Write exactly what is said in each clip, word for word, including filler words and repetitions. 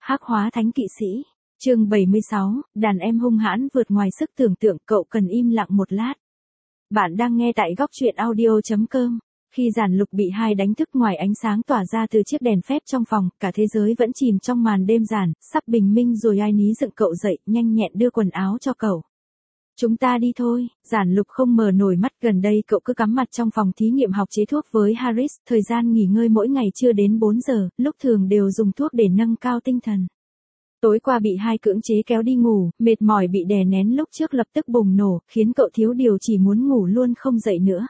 Hắc hóa thánh kỵ sĩ. Chương bảy mươi sáu, đàn em hung hãn vượt ngoài sức tưởng tượng, cậu cần im lặng một lát. Bạn đang nghe tại góc truyện audio chấm com. Khi Giản Lục bị hai đánh thức ngoài ánh sáng tỏa ra từ chiếc đèn phép trong phòng, cả thế giới vẫn chìm trong màn đêm Giản, sắp bình minh rồi ai ní dựng cậu dậy, nhanh nhẹn đưa quần áo cho cậu. Chúng ta đi thôi. Giản Lục không mở nổi mắt, gần đây cậu cứ cắm mặt trong phòng thí nghiệm học chế thuốc với Harris, thời gian nghỉ ngơi mỗi ngày chưa đến bốn giờ, lúc thường đều dùng thuốc để nâng cao tinh thần. Tối qua bị hai cưỡng chế kéo đi ngủ, mệt mỏi bị đè nén lúc trước lập tức bùng nổ, khiến cậu thiếu điều chỉ muốn ngủ luôn không dậy nữa.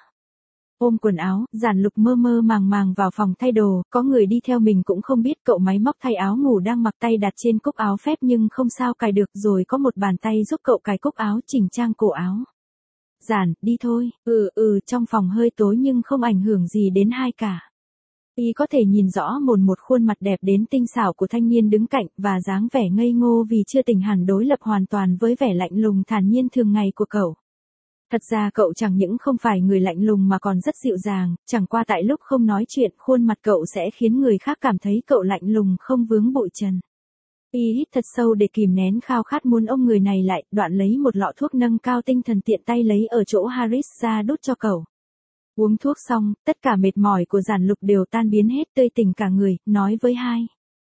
Ôm quần áo, Giản Lục mơ mơ màng màng vào phòng thay đồ, có người đi theo mình cũng không biết, cậu máy móc thay áo ngủ đang mặc tay đặt trên cúc áo phép nhưng không sao cài được, rồi có một bàn tay giúp cậu cài cúc áo, chỉnh trang cổ áo. Giản, đi thôi. Ừ ừ, trong phòng hơi tối nhưng không ảnh hưởng gì đến hai cả. Y có thể nhìn rõ mồn một khuôn mặt đẹp đến tinh xảo của thanh niên đứng cạnh, và dáng vẻ ngây ngô vì chưa tỉnh hẳn đối lập hoàn toàn với vẻ lạnh lùng thản nhiên thường ngày của cậu. Thật ra cậu chẳng những không phải người lạnh lùng mà còn rất dịu dàng, chẳng qua tại lúc không nói chuyện khuôn mặt cậu sẽ khiến người khác cảm thấy cậu lạnh lùng không vướng bụi trần. Y hít thật sâu để kìm nén khao khát muốn ôm người này lại, đoạn lấy một lọ thuốc nâng cao tinh thần tiện tay lấy ở chỗ Harris ra đút cho cậu. Uống thuốc xong, tất cả mệt mỏi của Giản Lục đều tan biến hết, tươi tỉnh cả người, nói với Hai.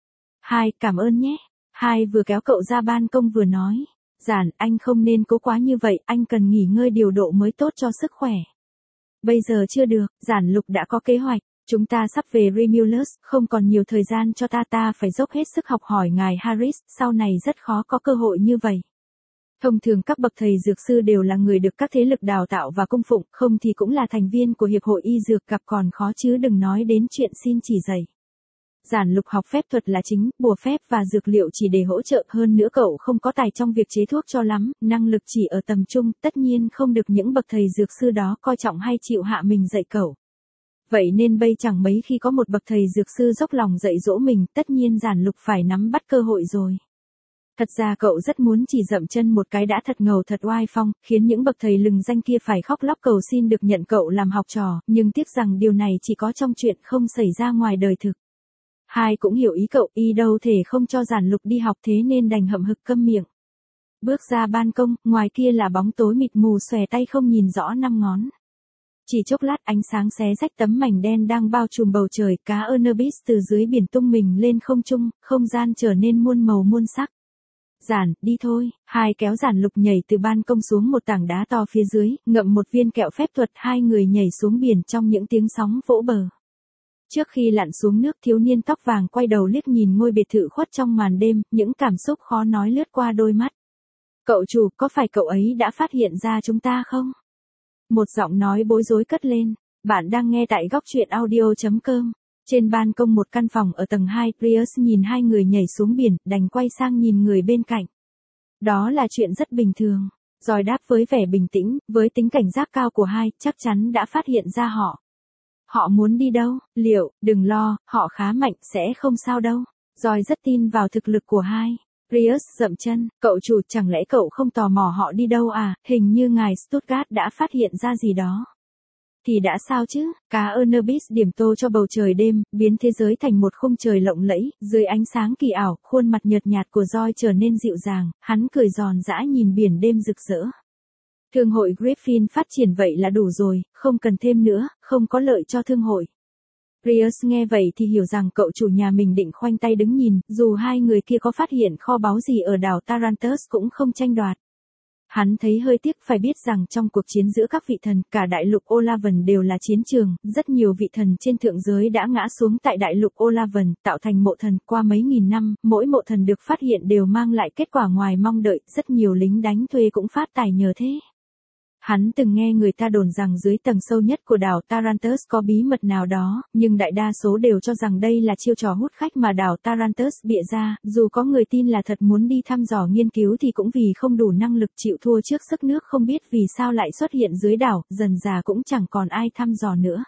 Hai, cảm ơn nhé. Hai vừa kéo cậu ra ban công vừa nói. Giản, anh không nên cố quá như vậy, anh cần nghỉ ngơi điều độ mới tốt cho sức khỏe. Bây giờ chưa được, Giản Lục đã có kế hoạch. Chúng ta sắp về Remulus, không còn nhiều thời gian cho ta ta phải dốc hết sức học hỏi ngài Harris, sau này rất khó có cơ hội như vậy. Thông thường các bậc thầy dược sư đều là người được các thế lực đào tạo và cung phụng, không thì cũng là thành viên của Hiệp hội Y Dược, gặp còn khó chứ đừng nói đến chuyện xin chỉ dạy. Giản Lục học phép thuật là chính, bùa phép và dược liệu chỉ để hỗ trợ, hơn nữa cậu không có tài trong việc chế thuốc cho lắm, năng lực chỉ ở tầm trung, tất nhiên không được những bậc thầy dược sư đó coi trọng hay chịu hạ mình dạy cậu. Vậy nên bây chẳng mấy khi có một bậc thầy dược sư dốc lòng dạy dỗ mình, tất nhiên Giản Lục phải nắm bắt cơ hội rồi. Thật ra cậu rất muốn chỉ dậm chân một cái đã thật ngầu thật oai phong, khiến những bậc thầy lừng danh kia phải khóc lóc cầu xin được nhận cậu làm học trò, nhưng tiếc rằng điều này chỉ có trong chuyện không xảy ra ngoài đời thực. Hai cũng hiểu ý cậu, y đâu thể không cho Giản Lục đi học, thế nên đành hậm hực câm miệng. Bước ra ban công, ngoài kia là bóng tối mịt mù xòe tay không nhìn rõ năm ngón. Chỉ chốc lát ánh sáng xé rách tấm mảnh đen đang bao trùm bầu trời, cá Anubis từ dưới biển tung mình lên không trung, không gian trở nên muôn màu muôn sắc. Giản, đi thôi. Hai kéo Giản Lục nhảy từ ban công xuống một tảng đá to phía dưới, ngậm một viên kẹo phép thuật, hai người nhảy xuống biển trong những tiếng sóng vỗ bờ. Trước khi lặn xuống nước, thiếu niên tóc vàng quay đầu liếc nhìn ngôi biệt thự khuất trong màn đêm, những cảm xúc khó nói lướt qua đôi mắt. Cậu chủ, có phải cậu ấy đã phát hiện ra chúng ta không? Một giọng nói bối rối cất lên. Bạn đang nghe tại góc truyện audio chấm com. Trên ban công một căn phòng ở tầng hai, Prius nhìn hai người nhảy xuống biển, đành quay sang nhìn người bên cạnh. Đó là chuyện rất bình thường. Rồi đáp với vẻ bình tĩnh, với tính cảnh giác cao của Hai, chắc chắn đã phát hiện ra họ. Họ muốn đi đâu? Liệu, đừng lo, họ khá mạnh, sẽ không sao đâu. Rồi rất tin vào thực lực của Hai. Prius dậm chân, cậu chủ, chẳng lẽ cậu không tò mò họ đi đâu à, hình như ngài Stuttgart đã phát hiện ra gì đó. Thì đã sao chứ, cá Anubis điểm tô cho bầu trời đêm, biến thế giới thành một khung trời lộng lẫy, dưới ánh sáng kỳ ảo, khuôn mặt nhợt nhạt của Joy trở nên dịu dàng, hắn cười giòn giã nhìn biển đêm rực rỡ. Thương hội Griffin phát triển vậy là đủ rồi, không cần thêm nữa, không có lợi cho thương hội. Prius nghe vậy thì hiểu rằng cậu chủ nhà mình định khoanh tay đứng nhìn, dù hai người kia có phát hiện kho báu gì ở đảo Tarantus cũng không tranh đoạt. Hắn thấy hơi tiếc, phải biết rằng trong cuộc chiến giữa các vị thần, cả đại lục Olavan đều là chiến trường, rất nhiều vị thần trên thượng giới đã ngã xuống tại đại lục Olavan, tạo thành mộ thần, qua mấy nghìn năm, mỗi mộ thần được phát hiện đều mang lại kết quả ngoài mong đợi, rất nhiều lính đánh thuê cũng phát tài nhờ thế. Hắn từng nghe người ta đồn rằng dưới tầng sâu nhất của đảo Tarantus có bí mật nào đó, nhưng đại đa số đều cho rằng đây là chiêu trò hút khách mà đảo Tarantus bịa ra, dù có người tin là thật muốn đi thăm dò nghiên cứu thì cũng vì không đủ năng lực chịu thua trước sức nước, không biết vì sao lại xuất hiện dưới đảo, dần dà cũng chẳng còn ai thăm dò nữa.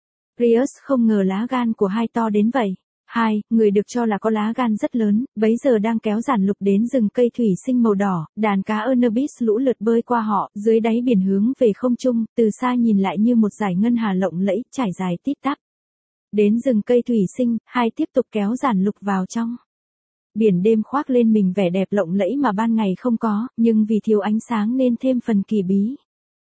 Prius không ngờ lá gan của Hai to đến vậy. Hai, người được cho là có lá gan rất lớn, bấy giờ đang kéo Giản Lục đến rừng cây thủy sinh màu đỏ, đàn cá Anubis lũ lượt bơi qua họ, dưới đáy biển hướng về không trung, từ xa nhìn lại như một dải ngân hà lộng lẫy, trải dài tít tắp. Đến rừng cây thủy sinh, Hai tiếp tục kéo Giản Lục vào trong. Biển đêm khoác lên mình vẻ đẹp lộng lẫy mà ban ngày không có, nhưng vì thiếu ánh sáng nên thêm phần kỳ bí.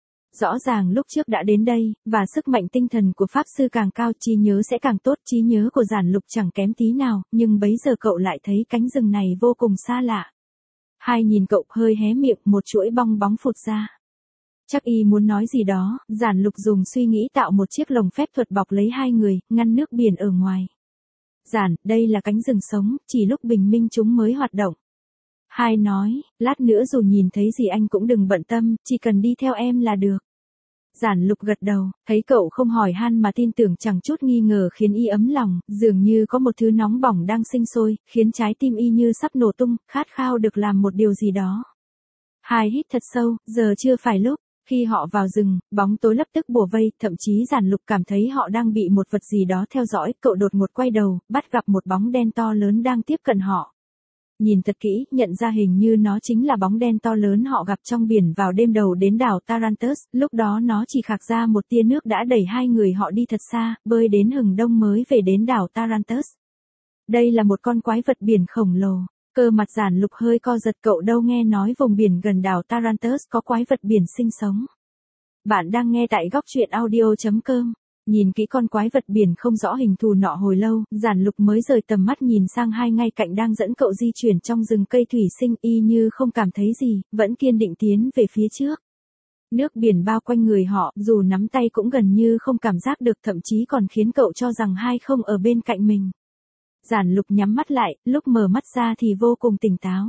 Rõ ràng lúc trước đã đến đây, và sức mạnh tinh thần của Pháp Sư càng cao, trí nhớ sẽ càng tốt, trí nhớ của Giản Lục chẳng kém tí nào, nhưng bấy giờ cậu lại thấy cánh rừng này vô cùng xa lạ. Hai nhìn cậu hơi hé miệng, một chuỗi bong bóng phụt ra. Chắc y muốn nói gì đó, Giản Lục dùng suy nghĩ tạo một chiếc lồng phép thuật bọc lấy hai người, ngăn nước biển ở ngoài. Giản, đây là cánh rừng sống, chỉ lúc bình minh chúng mới hoạt động. Hai nói, lát nữa dù nhìn thấy gì anh cũng đừng bận tâm, chỉ cần đi theo em là được. Giản Lục gật đầu, thấy cậu không hỏi han mà tin tưởng chẳng chút nghi ngờ khiến y ấm lòng, dường như có một thứ nóng bỏng đang sinh sôi, khiến trái tim y như sắp nổ tung, khát khao được làm một điều gì đó. Hai hít thật sâu, giờ chưa phải lúc. Khi họ vào rừng, bóng tối lập tức bủa vây, thậm chí Giản Lục cảm thấy họ đang bị một vật gì đó theo dõi, cậu đột ngột quay đầu, bắt gặp một bóng đen to lớn đang tiếp cận họ. Nhìn thật kỹ, nhận ra hình như nó chính là bóng đen to lớn họ gặp trong biển vào đêm đầu đến đảo Tarantus, lúc đó nó chỉ khạc ra một tia nước đã đẩy hai người họ đi thật xa, bơi đến hừng đông mới về đến đảo Tarantus. Đây là một con quái vật biển khổng lồ. Cơ mặt Giản Lục hơi co giật, cậu đâu nghe nói vùng biển gần đảo Tarantus có quái vật biển sinh sống. Bạn đang nghe tại góc truyện audio chấm com. Nhìn kỹ con quái vật biển không rõ hình thù nọ hồi lâu, Giản Lục mới rời tầm mắt nhìn sang hai ngay cạnh đang dẫn cậu di chuyển trong rừng cây thủy sinh, y như không cảm thấy gì, vẫn kiên định tiến về phía trước. Nước biển bao quanh người họ, dù nắm tay cũng gần như không cảm giác được, thậm chí còn khiến cậu cho rằng hai không ở bên cạnh mình. Giản Lục nhắm mắt lại, lúc mở mắt ra thì vô cùng tỉnh táo.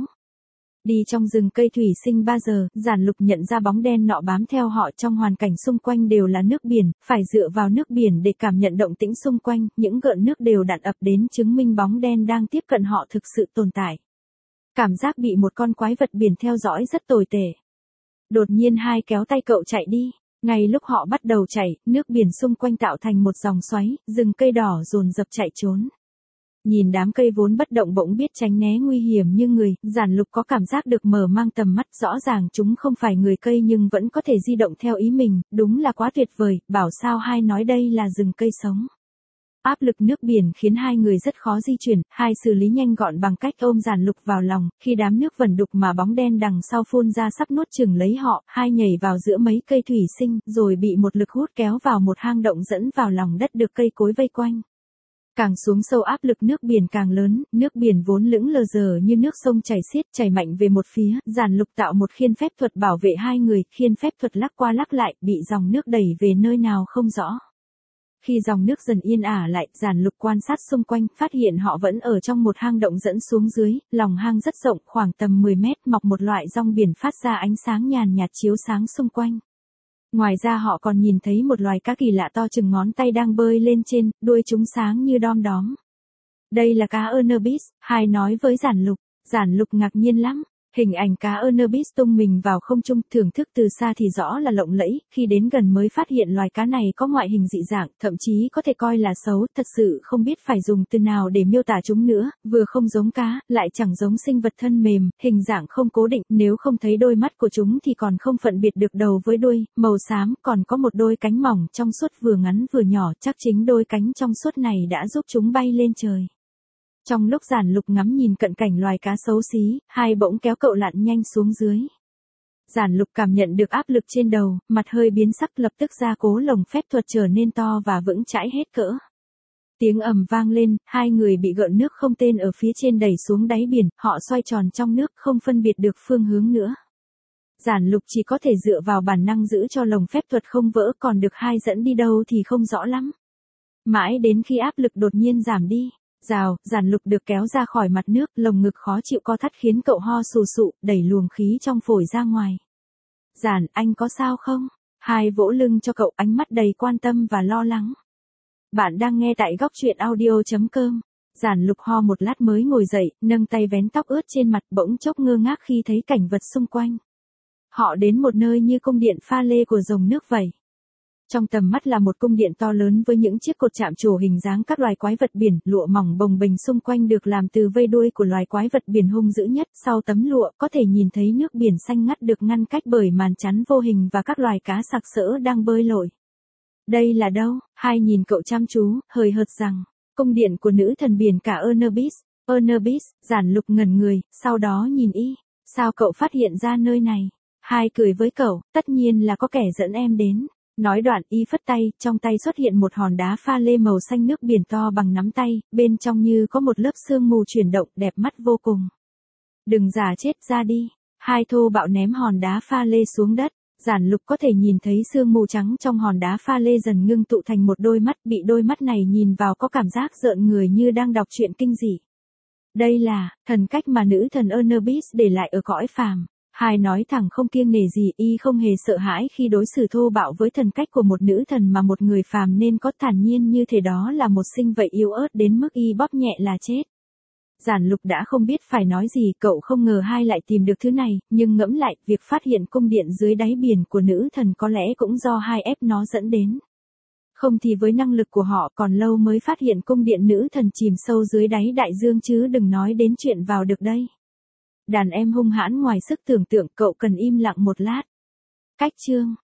Đi trong rừng cây thủy sinh ba giờ, Giản Lục nhận ra bóng đen nọ bám theo họ trong hoàn cảnh xung quanh đều là nước biển, phải dựa vào nước biển để cảm nhận động tĩnh xung quanh, những gợn nước đều đặn ập đến chứng minh bóng đen đang tiếp cận họ thực sự tồn tại. Cảm giác bị một con quái vật biển theo dõi rất tồi tệ. Đột nhiên hai kéo tay cậu chạy đi. Ngay lúc họ bắt đầu chạy, nước biển xung quanh tạo thành một dòng xoáy, rừng cây đỏ dồn dập chạy trốn. Nhìn đám cây vốn bất động bỗng biết tránh né nguy hiểm như người, Giản Lục có cảm giác được mở mang tầm mắt, rõ ràng chúng không phải người cây nhưng vẫn có thể di động theo ý mình, đúng là quá tuyệt vời, bảo sao hai nói đây là rừng cây sống. Áp lực nước biển khiến hai người rất khó di chuyển, hai xử lý nhanh gọn bằng cách ôm Giản Lục vào lòng, khi đám nước vẩn đục mà bóng đen đằng sau phun ra sắp nuốt chửng lấy họ, hai nhảy vào giữa mấy cây thủy sinh, rồi bị một lực hút kéo vào một hang động dẫn vào lòng đất được cây cối vây quanh. Càng xuống sâu áp lực nước biển càng lớn, nước biển vốn lững lờ giờ như nước sông chảy xiết, chảy mạnh về một phía, Giản Lục tạo một khiên phép thuật bảo vệ hai người, khiên phép thuật lắc qua lắc lại, bị dòng nước đẩy về nơi nào không rõ. Khi dòng nước dần yên ả lại, Giản Lục quan sát xung quanh, phát hiện họ vẫn ở trong một hang động dẫn xuống dưới, lòng hang rất rộng, khoảng tầm mười mét, mọc một loại rong biển phát ra ánh sáng nhàn nhạt chiếu sáng xung quanh. Ngoài ra họ còn nhìn thấy một loài cá kỳ lạ to chừng ngón tay đang bơi lên trên, đuôi chúng sáng như đom đóm. Đây là cá Erebus, hai nói với Giản Lục. Giản Lục ngạc nhiên lắm. Hình ảnh cá Erebus tung mình vào không trung, thưởng thức từ xa thì rõ là lộng lẫy, khi đến gần mới phát hiện loài cá này có ngoại hình dị dạng, thậm chí có thể coi là xấu, thật sự không biết phải dùng từ nào để miêu tả chúng nữa, vừa không giống cá, lại chẳng giống sinh vật thân mềm, hình dạng không cố định, nếu không thấy đôi mắt của chúng thì còn không phân biệt được đầu với đuôi, màu xám, còn có một đôi cánh mỏng trong suốt vừa ngắn vừa nhỏ, chắc chính đôi cánh trong suốt này đã giúp chúng bay lên trời. Trong lúc Giản Lục ngắm nhìn cận cảnh loài cá xấu xí, hai bỗng kéo cậu lặn nhanh xuống dưới. Giản Lục cảm nhận được áp lực trên đầu, mặt hơi biến sắc, lập tức gia cố lồng phép thuật trở nên to và vững chãi hết cỡ. Tiếng ầm vang lên, hai người bị gợn nước không tên ở phía trên đẩy xuống đáy biển, họ xoay tròn trong nước không phân biệt được phương hướng nữa. Giản Lục chỉ có thể dựa vào bản năng giữ cho lồng phép thuật không vỡ, còn được hai dẫn đi đâu thì không rõ lắm. Mãi đến khi áp lực đột nhiên giảm đi. Rào, Giản Lục được kéo ra khỏi mặt nước, lồng ngực khó chịu co thắt khiến cậu ho sù sụ, đẩy luồng khí trong phổi ra ngoài. Giản, anh có sao không? Hai vỗ lưng cho cậu, ánh mắt đầy quan tâm và lo lắng. Bạn đang nghe tại góc truyện audio chấm com. Giản Lục ho một lát mới ngồi dậy, nâng tay vén tóc ướt trên mặt, bỗng chốc ngơ ngác khi thấy cảnh vật xung quanh. Họ đến một nơi như cung điện pha lê của dòng nước vậy. Trong tầm mắt là một cung điện to lớn với những chiếc cột chạm trổ hình dáng các loài quái vật biển, lụa mỏng bồng bềnh xung quanh được làm từ vây đuôi của loài quái vật biển hung dữ nhất, sau tấm lụa có thể nhìn thấy nước biển xanh ngắt được ngăn cách bởi màn chắn vô hình và các loài cá sặc sỡ đang bơi lội. Đây là đâu? Hai nhìn cậu chăm chú, hời hợt rằng, cung điện của nữ thần biển cả Erebus. Ernebis, Giản Lục ngẩn người, sau đó nhìn y. Sao cậu phát hiện ra nơi này? Hai cười với cậu, tất nhiên là có kẻ dẫn em đến. Nói đoạn y phất tay, trong tay xuất hiện một hòn đá pha lê màu xanh nước biển to bằng nắm tay, bên trong như có một lớp sương mù chuyển động đẹp mắt vô cùng. Đừng giả chết ra đi. Hai thô bạo ném hòn đá pha lê xuống đất. Giản Lục có thể nhìn thấy sương mù trắng trong hòn đá pha lê dần ngưng tụ thành một đôi mắt, bị đôi mắt này nhìn vào có cảm giác rợn người như đang đọc truyện kinh dị. Đây là thần cách mà nữ thần Ernebis để lại ở cõi phàm. Hai nói thẳng không kiêng nể gì, y không hề sợ hãi khi đối xử thô bạo với thần cách của một nữ thần mà một người phàm nên có, thản nhiên như thế, đó là một sinh vậy yếu ớt đến mức y bóp nhẹ là chết. Giản Lục đã không biết phải nói gì, cậu không ngờ hai lại tìm được thứ này, nhưng ngẫm lại, việc phát hiện cung điện dưới đáy biển của nữ thần có lẽ cũng do hai ép nó dẫn đến. Không thì với năng lực của họ còn lâu mới phát hiện cung điện nữ thần chìm sâu dưới đáy đại dương chứ đừng nói đến chuyện vào được đây. Đàn em hung hãn ngoài sức tưởng tượng, cậu cần im lặng một lát. Cách chương